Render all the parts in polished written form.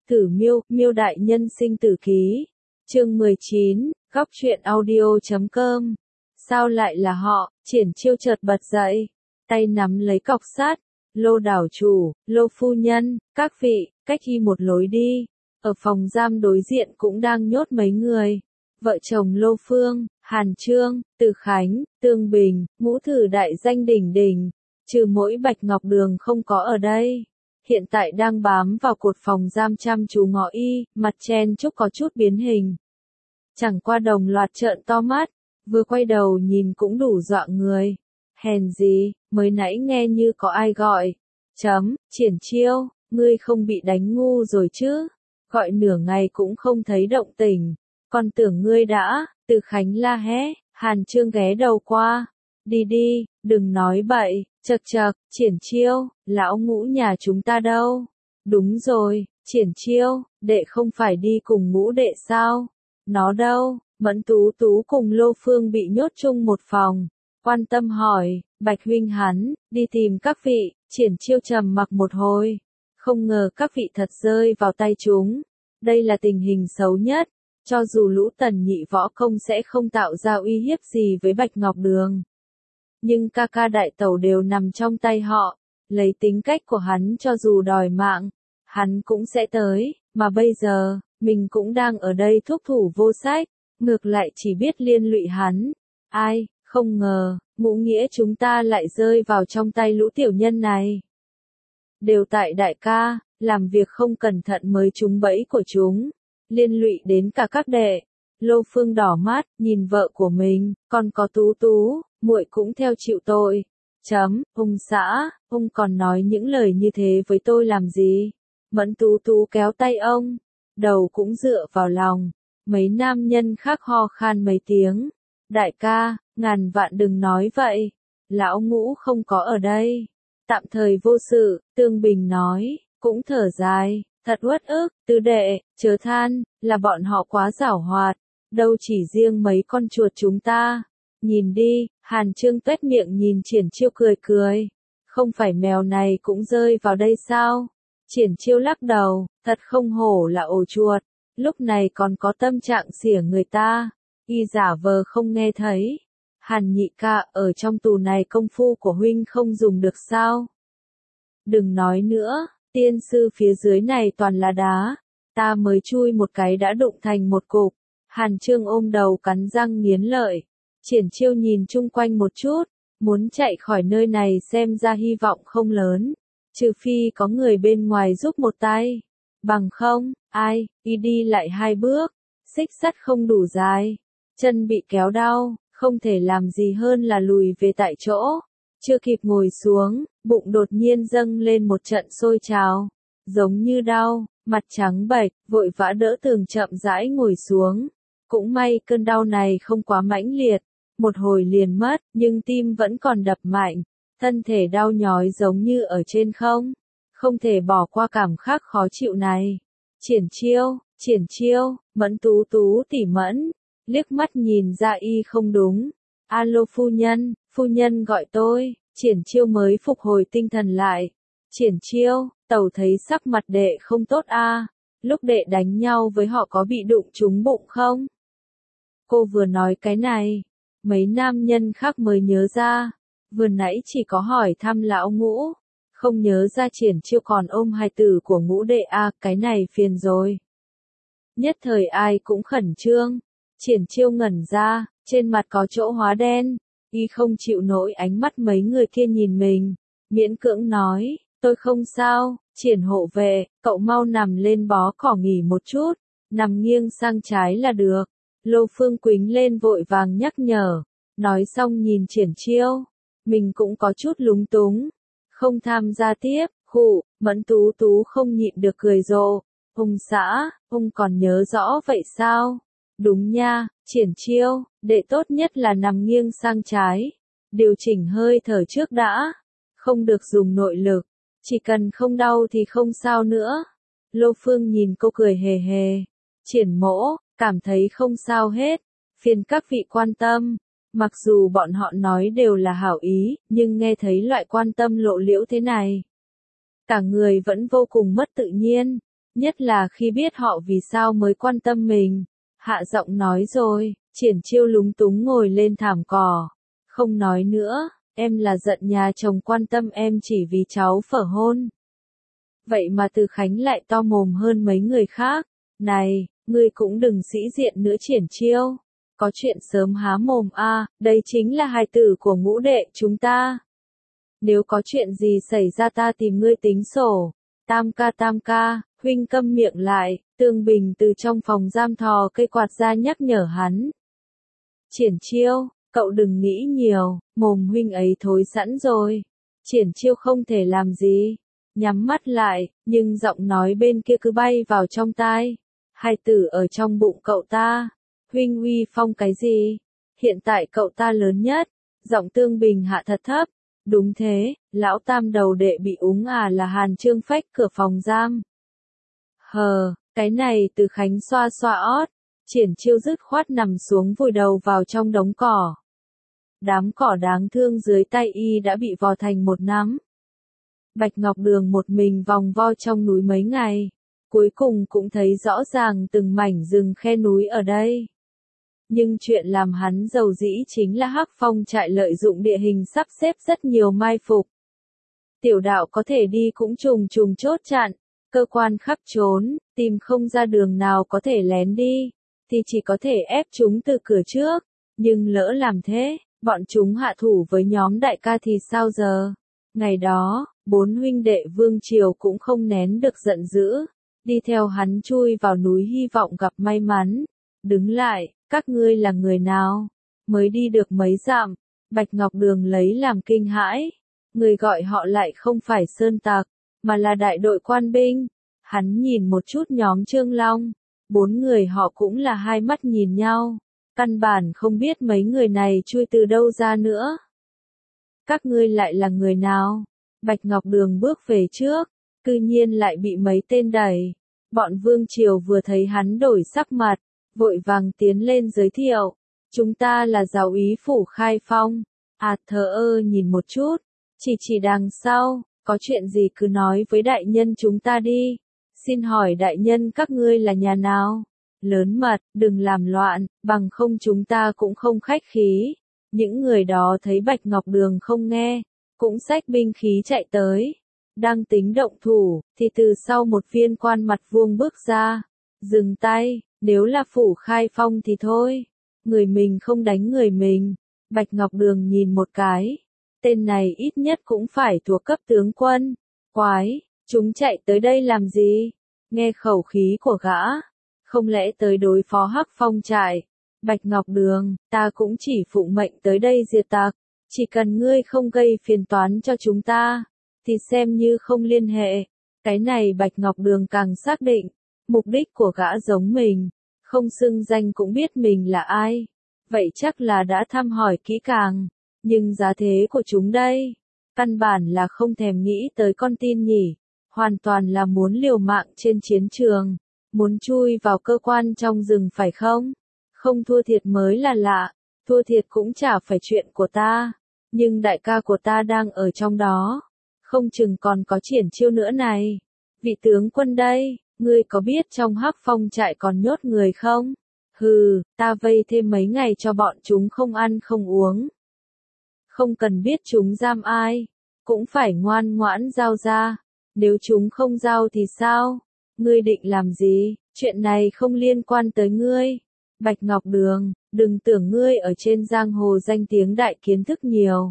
Tử Miêu, Miêu Đại Nhân Sinh Tử Ký. Chương 19, Góc truyện audio.com. Sao lại là họ? Triển Chiêu chợt bật dậy, tay nắm lấy cọc sắt. Lô đảo chủ, Lô phu nhân, các vị, cách y một lối đi. Ở phòng giam đối diện cũng đang nhốt mấy người. Vợ chồng Lô Phương, Hàn Trương, Từ Khánh, Tương Bình, ngũ thử đại danh đỉnh đỉnh. Trừ mỗi Bạch Ngọc Đường không có ở đây. Hiện tại đang bám vào cột phòng giam chăm chú ngó y, mặt chen chúc có chút biến hình. Chẳng qua đồng loạt trợn to mắt, vừa quay đầu nhìn cũng đủ dọa người. Hèn gì, mới nãy nghe như có ai gọi. Triển Chiêu, ngươi không bị đánh ngu rồi chứ? Gọi nửa ngày cũng không thấy động tĩnh. Còn tưởng ngươi đã, Từ Khánh la hét, Hàn Trương ghé đầu qua. Đi đi, đừng nói bậy, chậc chậc, Triển Chiêu, lão ngũ nhà chúng ta đâu? Đúng rồi, Triển Chiêu, đệ không phải đi cùng ngũ đệ sao? Nó đâu? Mẫn Tú Tú cùng Lô Phương bị nhốt chung một phòng. Quan tâm hỏi, Bạch huynh hắn, đi tìm các vị. Triển Chiêu trầm mặc một hồi. Không ngờ các vị thật rơi vào tay chúng. Đây là tình hình xấu nhất. Cho dù lũ tần nhị võ công sẽ không tạo ra uy hiếp gì với Bạch Ngọc Đường. Nhưng ca ca đại tẩu đều nằm trong tay họ. Lấy tính cách của hắn cho dù đòi mạng, hắn cũng sẽ tới. Mà bây giờ, mình cũng đang ở đây thúc thủ vô sách. Ngược lại chỉ biết liên lụy hắn. Ai, không ngờ, ngũ nghĩa chúng ta lại rơi vào trong tay lũ tiểu nhân này. Đều tại đại ca, làm việc không cẩn thận mới trúng bẫy của chúng. Liên lụy đến cả các đệ. Lô Phương đỏ mắt, nhìn vợ của mình, còn có Tú Tú, muội cũng theo chịu tội. Ông xã, ông còn nói những lời như thế với tôi làm gì? Mẫn Tú Tú kéo tay ông, đầu cũng dựa vào lòng. Mấy nam nhân khác ho khan mấy tiếng. Đại ca, ngàn vạn đừng nói vậy. Lão ngũ không có ở đây. Tạm thời vô sự, Tương Bình nói, cũng thở dài. Thật uất ức, tứ đệ, chớ than, là bọn họ quá giảo hoạt. Đâu chỉ riêng mấy con chuột chúng ta. Nhìn đi, Hàn Trương tuét miệng nhìn Triển Chiêu cười cười. Không phải mèo này cũng rơi vào đây sao? Triển Chiêu lắc đầu, thật không hổ là ổ chuột. Lúc này còn có tâm trạng xỉa người ta. Y giả vờ không nghe thấy. Hàn nhị ca, ở trong tù này công phu của huynh không dùng được sao? Đừng nói nữa, tiên sư phía dưới này toàn là đá. Ta mới chui một cái đã đụng thành một cục. Hàn Trương ôm đầu cắn răng nghiến lợi. Triển Chiêu nhìn chung quanh một chút, muốn chạy khỏi nơi này xem ra hy vọng không lớn. Trừ phi có người bên ngoài giúp một tay. Bằng không, ai, y đi lại 2 bước. Xích sắt không đủ dài. Chân bị kéo đau, không thể làm gì hơn là lùi về tại chỗ. Chưa kịp ngồi xuống, bụng đột nhiên dâng lên một trận sôi trào. Giống như đau, mặt trắng bệch, vội vã đỡ tường chậm rãi ngồi xuống. Cũng may cơn đau này không quá mãnh liệt. Một hồi liền mất, nhưng tim vẫn còn đập mạnh. Thân thể đau nhói giống như ở trên không. Không thể bỏ qua cảm giác khó chịu này. Triển Chiêu, Mẫn Tú Tú tỉ mẫn. Liếc mắt nhìn ra y không đúng. Alo phu nhân gọi tôi. Triển Chiêu mới phục hồi tinh thần lại. Triển Chiêu, tẩu thấy sắc mặt đệ không tốt a. Lúc đệ đánh nhau với họ có bị đụng trúng bụng không? Cô vừa nói cái này. Mấy nam nhân khác mới nhớ ra. Vừa nãy chỉ có hỏi thăm lão ngũ. Không nhớ ra Triển Chiêu còn ôm hài tử của ngũ đệ a, cái này phiền rồi. Nhất thời ai cũng khẩn trương. Triển Chiêu ngẩn ra, trên mặt có chỗ hóa đen. Y không chịu nổi ánh mắt mấy người kia nhìn mình. Miễn cưỡng nói, tôi không sao, Triển hộ vệ, cậu mau nằm lên bó cỏ nghỉ một chút. Nằm nghiêng sang trái là được. Lô Phương quính lên vội vàng nhắc nhở. Nói xong nhìn Triển Chiêu. Mình cũng có chút lúng túng. Không tham gia tiếp, Mẫn Tú Tú không nhịn được cười rộ. Ông xã, ông còn nhớ rõ vậy sao? Đúng nha, Triển Chiêu, đệ tốt nhất là nằm nghiêng sang trái. Điều chỉnh hơi thở trước đã. Không được dùng nội lực. Chỉ cần không đau thì không sao nữa. Lô Phương nhìn cô cười hề hề. Triển mỗ, cảm thấy không sao hết. Phiền các vị quan tâm. Mặc dù bọn họ nói đều là hảo ý, nhưng nghe thấy loại quan tâm lộ liễu thế này. Cả người vẫn vô cùng mất tự nhiên. Nhất là khi biết họ vì sao mới quan tâm mình. Hạ giọng nói rồi, Triển Chiêu lúng túng ngồi lên thảm cỏ. Không nói nữa, em là giận nhà chồng quan tâm em chỉ vì cháu phở hôn. Vậy mà Từ Khánh lại to mồm hơn mấy người khác. Này, ngươi cũng đừng sĩ diện nữa Triển Chiêu. Có chuyện sớm há mồm đây chính là hài tử của ngũ đệ chúng ta. Nếu có chuyện gì xảy ra ta tìm ngươi tính sổ. Tam ca, huynh câm miệng lại, Tương Bình từ trong phòng giam thò cây quạt ra nhắc nhở hắn. Triển Chiêu, cậu đừng nghĩ nhiều, mồm huynh ấy thối sẵn rồi. Triển Chiêu không thể làm gì, nhắm mắt lại, nhưng giọng nói bên kia cứ bay vào trong tai. Hai tử ở trong bụng cậu ta, huynh uy phong cái gì? Hiện tại cậu ta lớn nhất, giọng Tương Bình hạ thật thấp. Đúng thế, lão tam đầu đệ bị úng là Hàn Trương Phách cửa phòng giam. Cái này Từ Khánh xoa xoa ót, Triển Chiêu dứt khoát nằm xuống vùi đầu vào trong đống cỏ. Đám cỏ đáng thương dưới tay y đã bị vò thành một nắm. Bạch Ngọc Đường một mình vòng vo trong núi mấy ngày, cuối cùng cũng thấy rõ ràng từng mảnh rừng khe núi ở đây. Nhưng chuyện làm hắn giàu dĩ chính là Hắc Phong trại lợi dụng địa hình sắp xếp rất nhiều mai phục. Tiểu đạo có thể đi cũng trùng trùng chốt chặn, cơ quan khắp trốn, tìm không ra đường nào có thể lén đi, thì chỉ có thể ép chúng từ cửa trước. Nhưng lỡ làm thế, bọn chúng hạ thủ với nhóm đại ca thì sao giờ? Ngày đó, 4 huynh đệ Vương Triều cũng không nén được giận dữ, đi theo hắn chui vào núi hy vọng gặp may mắn. Đứng lại, các ngươi là người nào? Mới đi được mấy dặm, Bạch Ngọc Đường lấy làm kinh hãi. Người gọi họ lại không phải sơn tặc, mà là đại đội quan binh. Hắn nhìn một chút nhóm Trương Long, 4 người họ cũng là hai mắt nhìn nhau. Căn bản không biết mấy người này chui từ đâu ra nữa. Các ngươi lại là người nào? Bạch Ngọc Đường bước về trước, cư nhiên lại bị mấy tên đẩy. Bọn Vương Triều vừa thấy hắn đổi sắc mặt, vội vàng tiến lên giới thiệu. Chúng ta là giáo úy phủ Khai Phong. Thờ ơ nhìn một chút, chỉ đằng sau, có chuyện gì cứ nói với đại nhân chúng ta đi. Xin hỏi đại nhân các ngươi là nhà nào? Lớn mật, đừng làm loạn, bằng không chúng ta cũng không khách khí. Những người đó thấy Bạch Ngọc Đường không nghe, cũng xách binh khí chạy tới. Đang tính động thủ, thì từ sau một viên quan mặt vuông bước ra. Dừng tay, nếu là phủ Khai Phong thì thôi. Người mình không đánh người mình. Bạch Ngọc Đường nhìn một cái. Tên này ít nhất cũng phải thuộc cấp tướng quân. Quái, chúng chạy tới đây làm gì? Nghe khẩu khí của gã. Không lẽ tới đối phó Hắc Phong trại? Bạch Ngọc Đường, ta cũng chỉ phụng mệnh tới đây diệt tặc. Chỉ cần ngươi không gây phiền toán cho chúng ta, thì xem như không liên hệ. Cái này Bạch Ngọc Đường càng xác định, mục đích của gã giống mình, không xưng danh cũng biết mình là ai. Vậy chắc là đã thăm hỏi kỹ càng, nhưng giá thế của chúng đây, căn bản là không thèm nghĩ tới con tin nhỉ, hoàn toàn là muốn liều mạng trên chiến trường, muốn chui vào cơ quan trong rừng phải không? Không thua thiệt mới là lạ, thua thiệt cũng chả phải chuyện của ta, nhưng đại ca của ta đang ở trong đó, không chừng còn có Triển Chiêu nữa này. Vị tướng quân đây, ngươi có biết trong Hắc Phong trại còn nhốt người không? Hừ, ta vây thêm mấy ngày cho bọn chúng không ăn không uống. Không cần biết chúng giam ai, cũng phải ngoan ngoãn giao ra. Nếu chúng không giao thì sao? Ngươi định làm gì? Chuyện này không liên quan tới ngươi. Bạch Ngọc Đường, đừng tưởng ngươi ở trên giang hồ danh tiếng đại kiến thức nhiều.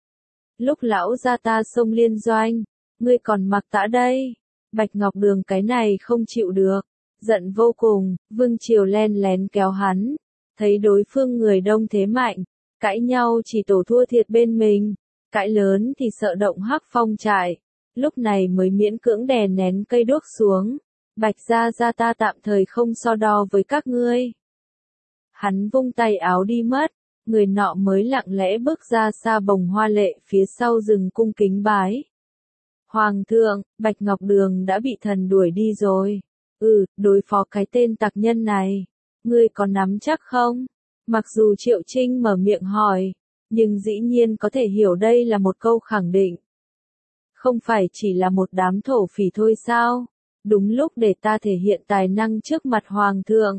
Lúc lão gia ta xông liên doanh, ngươi còn mặc tã đây. Bạch Ngọc Đường cái này không chịu được, giận vô cùng, Vương Triều len lén kéo hắn, thấy đối phương người đông thế mạnh, cãi nhau chỉ tổ thua thiệt bên mình, cãi lớn thì sợ động Hắc Phong trại, lúc này mới miễn cưỡng đè nén cây đuốc xuống. Bạch gia ta tạm thời không so đo với các ngươi. Hắn vung tay áo đi mất, người nọ mới lặng lẽ bước ra xa bồng hoa lệ phía sau rừng cung kính bái. Hoàng thượng, Bạch Ngọc Đường đã bị thần đuổi đi rồi. Đối phó cái tên tặc nhân này, ngươi có nắm chắc không? Mặc dù Triệu Trinh mở miệng hỏi, nhưng dĩ nhiên có thể hiểu đây là một câu khẳng định. Không phải chỉ là một đám thổ phỉ thôi sao? đúng lúc để ta thể hiện tài năng trước mặt Hoàng thượng.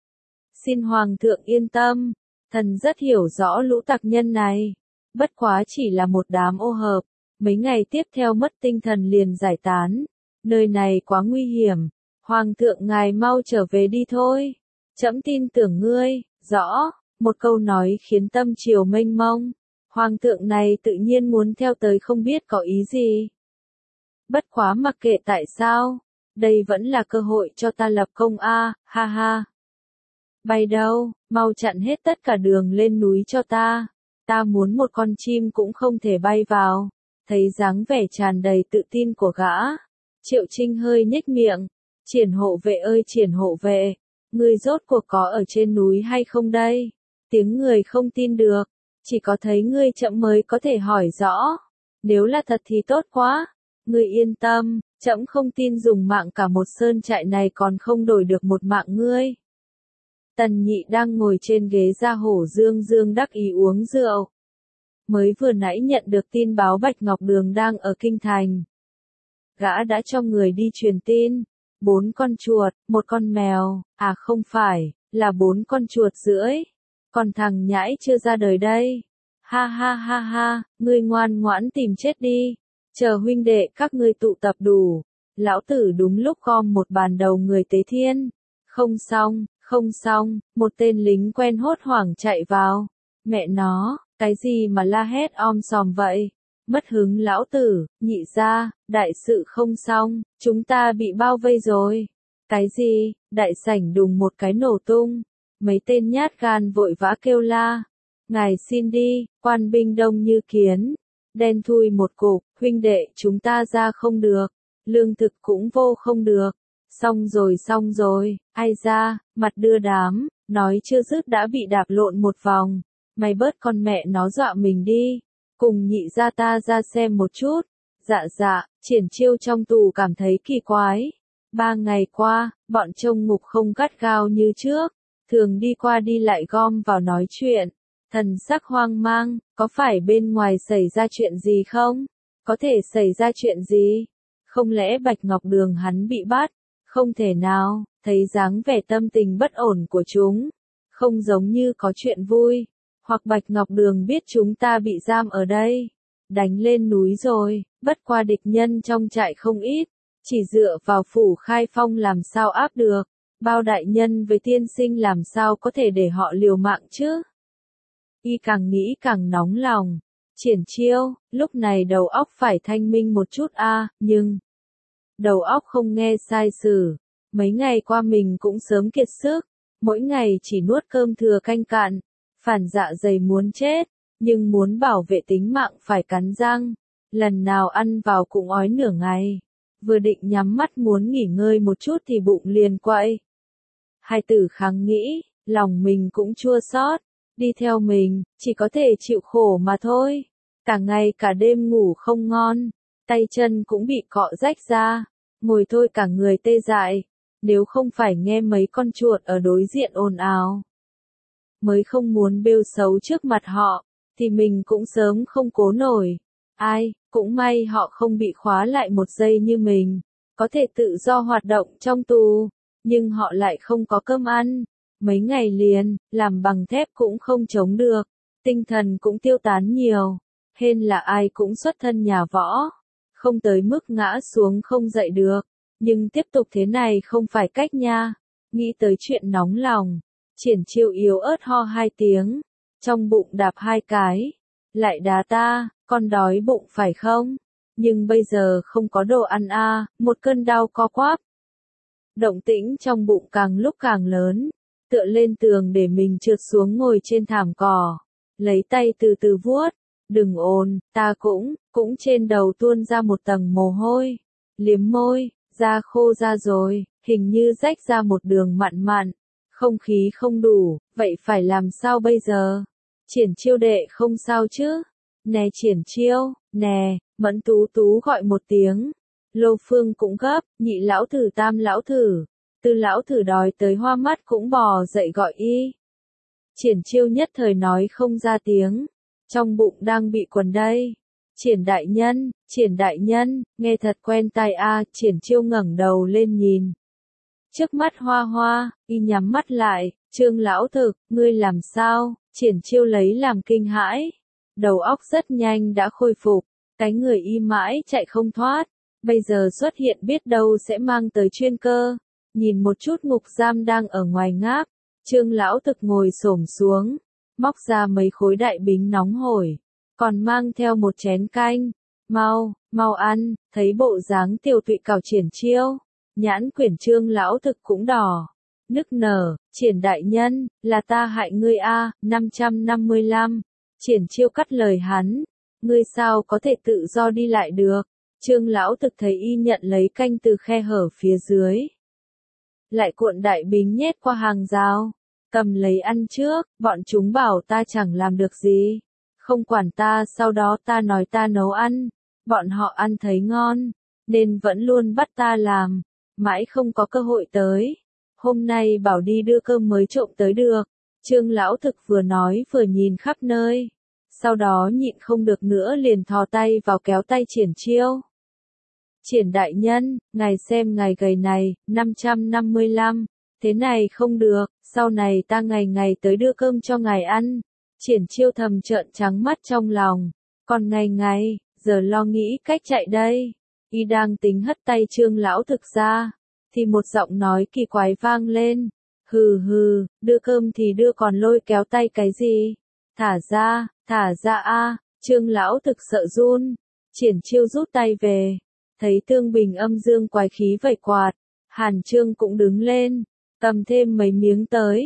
Xin Hoàng thượng yên tâm, thần rất hiểu rõ lũ tặc nhân này. Bất quá chỉ là một đám ô hợp, mấy ngày tiếp theo mất tinh thần liền giải tán. Nơi này quá nguy hiểm, Hoàng thượng ngài mau trở về đi thôi. Trẫm tin tưởng ngươi, rõ, một câu nói khiến tâm triều mênh mông. Hoàng thượng này tự nhiên muốn theo tới không biết có ý gì. Bất quá mặc kệ tại sao, đây vẫn là cơ hội cho ta lập công a, ha ha. Bay đâu, mau chặn hết tất cả đường lên núi cho ta. Ta muốn một con chim cũng không thể bay vào. Thấy dáng vẻ tràn đầy tự tin của gã. Triệu Trinh hơi nhếch miệng. Triển hộ vệ ơi triển hộ vệ, ngươi rốt cuộc có ở trên núi hay không đây? Tiếng người không tin được, chỉ có thấy ngươi chậm mới có thể hỏi rõ. Nếu là thật thì tốt quá. Ngươi yên tâm, trẫm không tin dùng mạng cả một sơn trại này còn không đổi được một mạng ngươi. Tần Nhị đang ngồi trên ghế gia hổ dương dương đắc ý uống rượu. Mới vừa nãy nhận được tin báo Bạch Ngọc Đường đang ở kinh thành. Gã đã cho người đi truyền tin. 4 con chuột, 1 con mèo, à không phải, là 4 con chuột rưỡi. Còn thằng nhãi chưa ra đời đây. Ha ha ha ha, ngươi ngoan ngoãn tìm chết đi. Chờ huynh đệ các ngươi tụ tập đủ. Lão tử đúng lúc gom một bàn đầu người tế thiên. Không xong, một tên lính quen hốt hoảng chạy vào. Mẹ nó, cái gì mà la hét om sòm vậy? Mất hứng lão tử, Nhị gia, đại sự không xong, chúng ta bị bao vây rồi. Cái gì, đại sảnh đùng một cái nổ tung. Mấy tên nhát gan vội vã kêu la. Ngài xin đi, quan binh đông như kiến. Đen thui một cục, huynh đệ chúng ta ra không được. Lương thực cũng vô không được. Xong rồi, ai ra, mặt đưa đám, nói chưa dứt đã bị đạp lộn một vòng. Mày bớt con mẹ nó dọa mình đi. Cùng nhị gia ta ra xem một chút. Dạ, Triển Chiêu trong tù cảm thấy kỳ quái. 3 ngày qua, bọn trông ngục không gắt gao như trước. Thường đi qua đi lại gom vào nói chuyện. Thần sắc hoang mang, có phải bên ngoài xảy ra chuyện gì không? Có thể xảy ra chuyện gì? Không lẽ Bạch Ngọc Đường hắn bị bắt? Không thể nào, thấy dáng vẻ tâm tình bất ổn của chúng. Không giống như có chuyện vui. Hoặc Bạch Ngọc Đường biết chúng ta bị giam ở đây. Đánh lên núi rồi, bất qua địch nhân trong trại không ít. Chỉ dựa vào phủ Khai Phong làm sao áp được. Bao đại nhân với tiên sinh làm sao có thể để họ liều mạng chứ? Y càng nghĩ càng nóng lòng. Triển Chiêu, lúc này đầu óc phải thanh minh một chút nhưng đầu óc không nghe sai sử. Mấy ngày qua mình cũng sớm kiệt sức, mỗi ngày chỉ nuốt cơm thừa canh cạn, phản dạ dày muốn chết, nhưng muốn bảo vệ tính mạng phải cắn răng. Lần nào ăn vào cũng ói nửa ngày, vừa định nhắm mắt muốn nghỉ ngơi một chút thì bụng liền quậy. Hai tử kháng nghĩ, lòng mình cũng chua xót, đi theo mình, chỉ có thể chịu khổ mà thôi. Cả ngày cả đêm ngủ không ngon, tay chân cũng bị cọ rách ra, ngồi thôi cả người tê dại, nếu không phải nghe mấy con chuột ở đối diện ồn ào. Mới không muốn bêu xấu trước mặt họ, thì mình cũng sớm không cố nổi. Ai, cũng may họ không bị khóa lại một giây như mình, có thể tự do hoạt động trong tù, nhưng họ lại không có cơm ăn. Mấy ngày liền, làm bằng thép cũng không chống được, tinh thần cũng tiêu tán nhiều, hên là ai cũng xuất thân nhà võ, không tới mức ngã xuống không dậy được, nhưng tiếp tục thế này không phải cách nha. Nghĩ tới chuyện nóng lòng, Triển Chiêu yếu ớt ho 2 tiếng, trong bụng đạp 2 cái, lại đá ta, con đói bụng phải không? Nhưng bây giờ không có đồ ăn một cơn đau co quắp. Động tĩnh trong bụng càng lúc càng lớn, tựa lên tường để mình trượt xuống ngồi trên thảm cỏ, lấy tay từ từ vuốt, đừng ồn, ta cũng trên đầu tuôn ra một tầng mồ hôi, liếm môi, da khô ra rồi, hình như rách ra một đường mặn mặn, không khí không đủ, vậy phải làm sao bây giờ? Triển Chiêu đệ không sao chứ? Nè Triển Chiêu, nè, Mẫn Tú Tú gọi một tiếng. Lô Phương cũng gấp, Nhị lão thử, Tam lão thử, Tư lão thử đói tới hoa mắt cũng bò dậy gọi y. Triển Chiêu nhất thời nói không ra tiếng, trong bụng đang bị quần đây. Triển đại nhân, nghe thật quen tai a, Triển Chiêu ngẩng đầu lên nhìn. Trước mắt hoa hoa, y nhắm mắt lại, Trương lão thực, ngươi làm sao? Triển Chiêu lấy làm kinh hãi. Đầu óc rất nhanh đã khôi phục, cái người y mãi chạy không thoát, bây giờ xuất hiện biết đâu sẽ mang tới chuyên cơ. Nhìn một chút ngục giam đang ở ngoài ngáp, Trương lão thực ngồi xổm xuống, móc ra mấy khối đại bính nóng hổi, còn mang theo một chén canh. Mau ăn, thấy bộ dáng tiêu tụy cào Triển Chiêu, nhãn quyển Trương lão thực cũng đỏ, nức nở, Triển đại nhân, là ta hại ngươi a, 555. Triển Chiêu cắt lời hắn, ngươi sao có thể tự do đi lại được? Trương lão thực thấy y nhận lấy canh từ khe hở phía dưới, lại cuộn đại bính nhét qua hàng rào, cầm lấy ăn trước, bọn chúng bảo ta chẳng làm được gì, không quản ta, sau đó ta nói ta nấu ăn, bọn họ ăn thấy ngon, nên vẫn luôn bắt ta làm, mãi không có cơ hội tới. Hôm nay bảo đi đưa cơm mới trộm tới được. Trương lão thực vừa nói vừa nhìn khắp nơi, sau đó nhịn không được nữa liền thò tay vào kéo tay Triển Chiêu. Triển đại nhân, ngài xem ngài gầy này, 555, thế này không được, sau này ta ngày ngày tới đưa cơm cho ngài ăn. Triển Chiêu thầm trợn trắng mắt trong lòng, còn ngày, giờ lo nghĩ cách chạy đây. Y đang tính hất tay Trương lão thực ra, thì một giọng nói kỳ quái vang lên. Hừ, đưa cơm thì đưa còn lôi kéo tay cái gì? Thả ra a, Trương lão thực sợ run. Triển Chiêu rút tay về, thấy Tương Bình âm dương quái khí vẩy quạt, Hàn Trương cũng đứng lên, cầm thêm mấy miếng tới,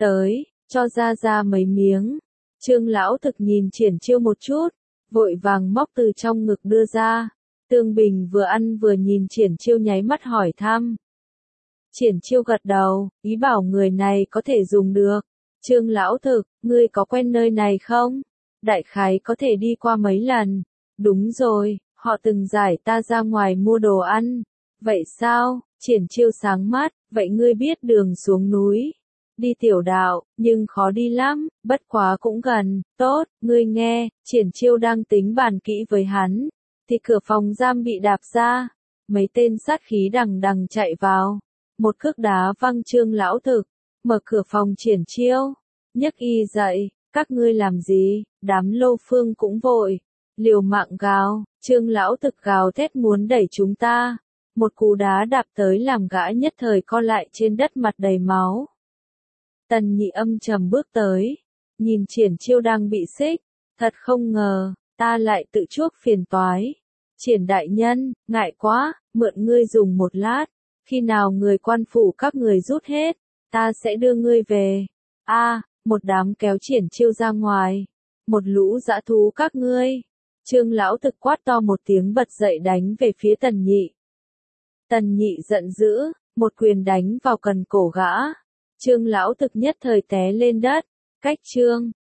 cho ra mấy miếng. Trương lão thực nhìn Triển Chiêu một chút, vội vàng móc từ trong ngực đưa ra. Tương Bình vừa ăn vừa nhìn Triển Chiêu nháy mắt hỏi thăm. Triển Chiêu gật đầu, ý bảo người này có thể dùng được. Trương lão thực, ngươi có quen nơi này không? Đại khái có thể đi qua mấy lần. Đúng rồi, họ từng giải ta ra ngoài mua đồ ăn. Vậy sao? Triển Chiêu sáng mắt, vậy ngươi biết đường xuống núi? Đi tiểu đạo, nhưng khó đi lắm, bất quá cũng gần. Tốt, ngươi nghe, Triển Chiêu đang tính bàn kỹ với hắn, thì cửa phòng giam bị đạp ra. Mấy tên sát khí đằng chạy vào. Một cước đá văng Trương lão thực, mở cửa phòng Triển Chiêu, nhấc y dậy, các ngươi làm gì? Đám Lô Phương cũng vội, liều mạng gào, Trương lão thực gào thét muốn đẩy chúng ta. Một cú đá đạp tới làm gã nhất thời co lại trên đất mặt đầy máu. Tần Nhị âm trầm bước tới, nhìn Triển Chiêu đang bị xích, thật không ngờ, ta lại tự chuốc phiền toái. Triển đại nhân, ngại quá, mượn ngươi dùng một lát. Khi nào người quan phủ các người rút hết, ta sẽ đưa ngươi về. Một đám kéo Triển Chiêu ra ngoài. Một lũ dã thú các ngươi. Trương lão thực quát to một tiếng bật dậy đánh về phía Tần Nhị. Tần Nhị giận dữ, một quyền đánh vào cần cổ gã. Trương lão thực nhất thời té lên đất. Cách Trương